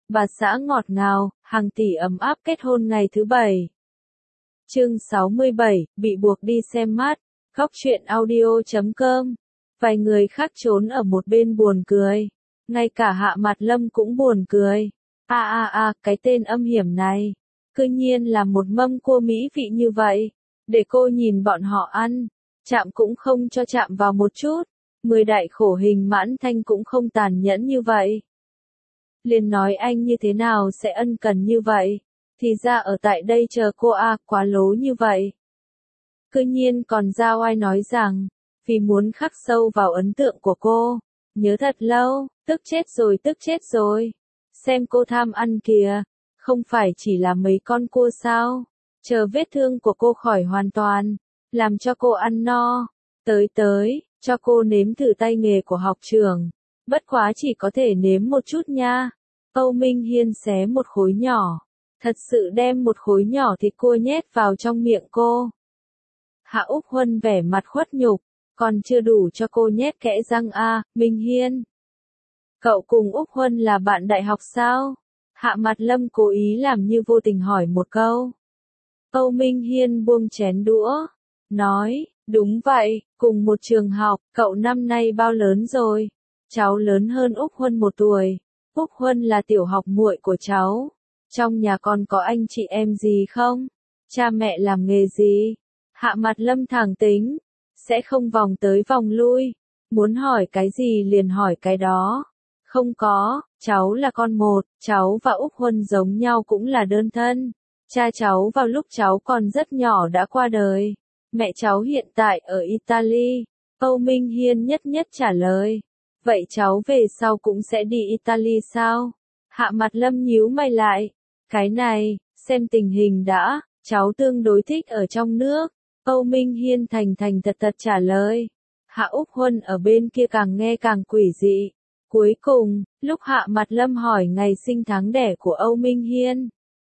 bà xã ngọt ngào, hàng tỷ ấm áp kết hôn ngày thứ 7. Chương 67, bị buộc đi xem mắt. Góc truyện audio.com. Vài người khác trốn ở một bên buồn cười. Ngay cả Hạ Mạt Lâm cũng buồn cười. Cái tên âm hiểm này. Cư nhiên là một mâm cua mỹ vị như vậy. Để cô nhìn bọn họ ăn. Chạm cũng không cho chạm vào một chút. 10 đại khổ hình Mãn Thanh cũng không tàn nhẫn như vậy. Liền nói anh như thế nào sẽ ân cần như vậy. Thì ra ở tại đây chờ cô quá lố như vậy. Cư nhiên còn ra oai nói rằng, vì muốn khắc sâu vào ấn tượng của cô, nhớ thật lâu, tức chết rồi. Xem cô tham ăn kìa, không phải chỉ là mấy con cua sao, chờ vết thương của cô khỏi hoàn toàn, làm cho cô ăn no, tới, cho cô nếm thử tay nghề của học trưởng, bất quá chỉ có thể nếm một chút nha. Âu Minh Hiên xé một khối nhỏ, thật sự đem một khối nhỏ thịt cua nhét vào trong miệng cô. Hạ Úc Huân vẻ mặt khuất nhục, còn chưa đủ cho cô nhét kẽ răng Minh Hiên. Cậu cùng Úc Huân là bạn đại học sao? Hạ Mạt Lâm cố ý làm như vô tình hỏi một câu. Âu Minh Hiên buông chén đũa, nói, đúng vậy, cùng một trường học, cậu năm nay bao lớn rồi? Cháu lớn hơn Úc Huân 1 tuổi. Úc Huân là tiểu học muội của cháu. Trong nhà con có anh chị em gì không? Cha mẹ làm nghề gì? Hạ Mạt Lâm thẳng tính, sẽ không vòng tới vòng lui, muốn hỏi cái gì liền hỏi cái đó. Không có, cháu là con một, cháu và Úc Huân giống nhau cũng là đơn thân. Cha cháu vào lúc cháu còn rất nhỏ đã qua đời. Mẹ cháu hiện tại ở Italy. Âu Minh Hiên nhất trả lời. Vậy cháu về sau cũng sẽ đi Italy sao? Hạ Mạt Lâm nhíu mày lại. Cái này, xem tình hình đã, cháu tương đối thích ở trong nước. Âu Minh Hiên thành thật trả lời. Hạ Úc Huân ở bên kia càng nghe càng quỷ dị. Cuối cùng, lúc Hạ Mạt Lâm hỏi ngày sinh tháng đẻ của Âu Minh Hiên,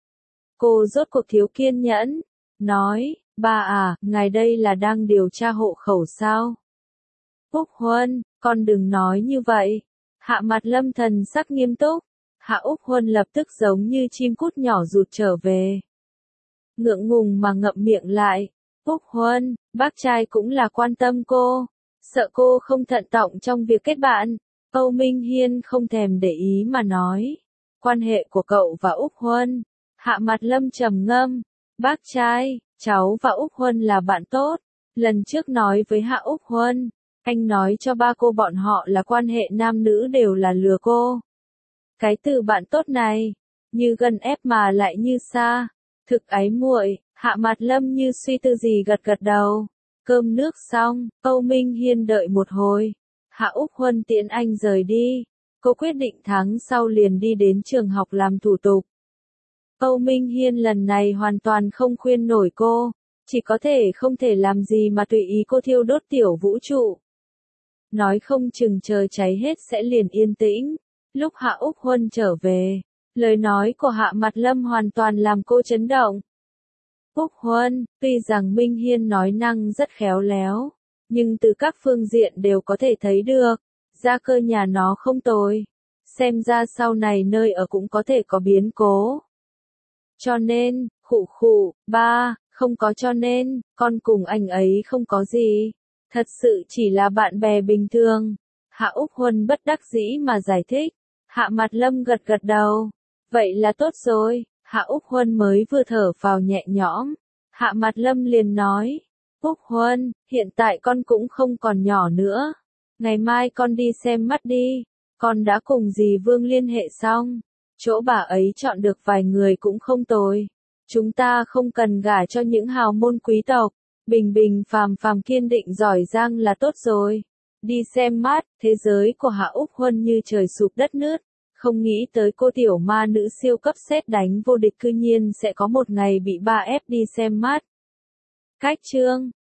cô rốt cuộc thiếu kiên nhẫn, nói, ba ngài đây là đang điều tra hộ khẩu sao? Úc Huân, con đừng nói như vậy. Hạ Mạt Lâm thần sắc nghiêm túc. Hạ Úc Huân lập tức giống như chim cút nhỏ rụt trở về. Ngượng ngùng mà ngậm miệng lại. Úc Huân, bác trai cũng là quan tâm cô, sợ cô không thận trọng trong việc kết bạn. Âu Minh Hiên không thèm để ý mà nói. Quan hệ của cậu và Úc Huân. Hạ Mạt Lâm trầm ngâm. Bác trai, cháu và Úc Huân là bạn tốt. Lần trước nói với Hạ Úc Huân, anh nói cho ba cô bọn họ là quan hệ nam nữ đều là lừa cô. Cái từ bạn tốt này, như gần ép mà lại như xa. Thực ái muội. Hạ Mạt Lâm như suy tư gì gật đầu. Cơm nước xong, Âu Minh Hiên đợi một hồi. Hạ Úc Huân tiễn anh rời đi. Cô quyết định tháng sau liền đi đến trường học làm thủ tục. Âu Minh Hiên lần này hoàn toàn không khuyên nổi cô. Chỉ có thể không thể làm gì mà tùy ý cô thiêu đốt tiểu vũ trụ. Nói không chừng chờ cháy hết sẽ liền yên tĩnh. Lúc Hạ Úc Huân trở về, lời nói của Hạ Mạt Lâm hoàn toàn làm cô chấn động. Úc Huân, tuy rằng Minh Hiên nói năng rất khéo léo, nhưng từ các phương diện đều có thể thấy được, gia cơ nhà nó không tồi. Xem ra sau này nơi ở cũng có thể có biến cố. Cho nên, ba, không có cho nên, con cùng anh ấy không có gì. Thật sự chỉ là bạn bè bình thường. Hạ Úc Huân bất đắc dĩ mà giải thích. Hạ Mạt Lâm gật đầu. Vậy là tốt rồi. Hạ Úc Huân mới vừa thở phào nhẹ nhõm. Hạ Mạt Lâm liền nói. Úc Huân, hiện tại con cũng không còn nhỏ nữa. Ngày mai con đi xem mắt đi. Con đã cùng dì Vương liên hệ xong. Chỗ bà ấy chọn được vài người cũng không tồi. Chúng ta không cần gả cho những hào môn quý tộc. Bình bình phàm kiên định giỏi giang là tốt rồi. Đi xem mắt, thế giới của Hạ Úc Huân như trời sụp đất nứt. Không nghĩ tới cô tiểu ma nữ siêu cấp sét đánh vô địch cư nhiên sẽ có một ngày bị ba ép đi xem mắt. Cách chương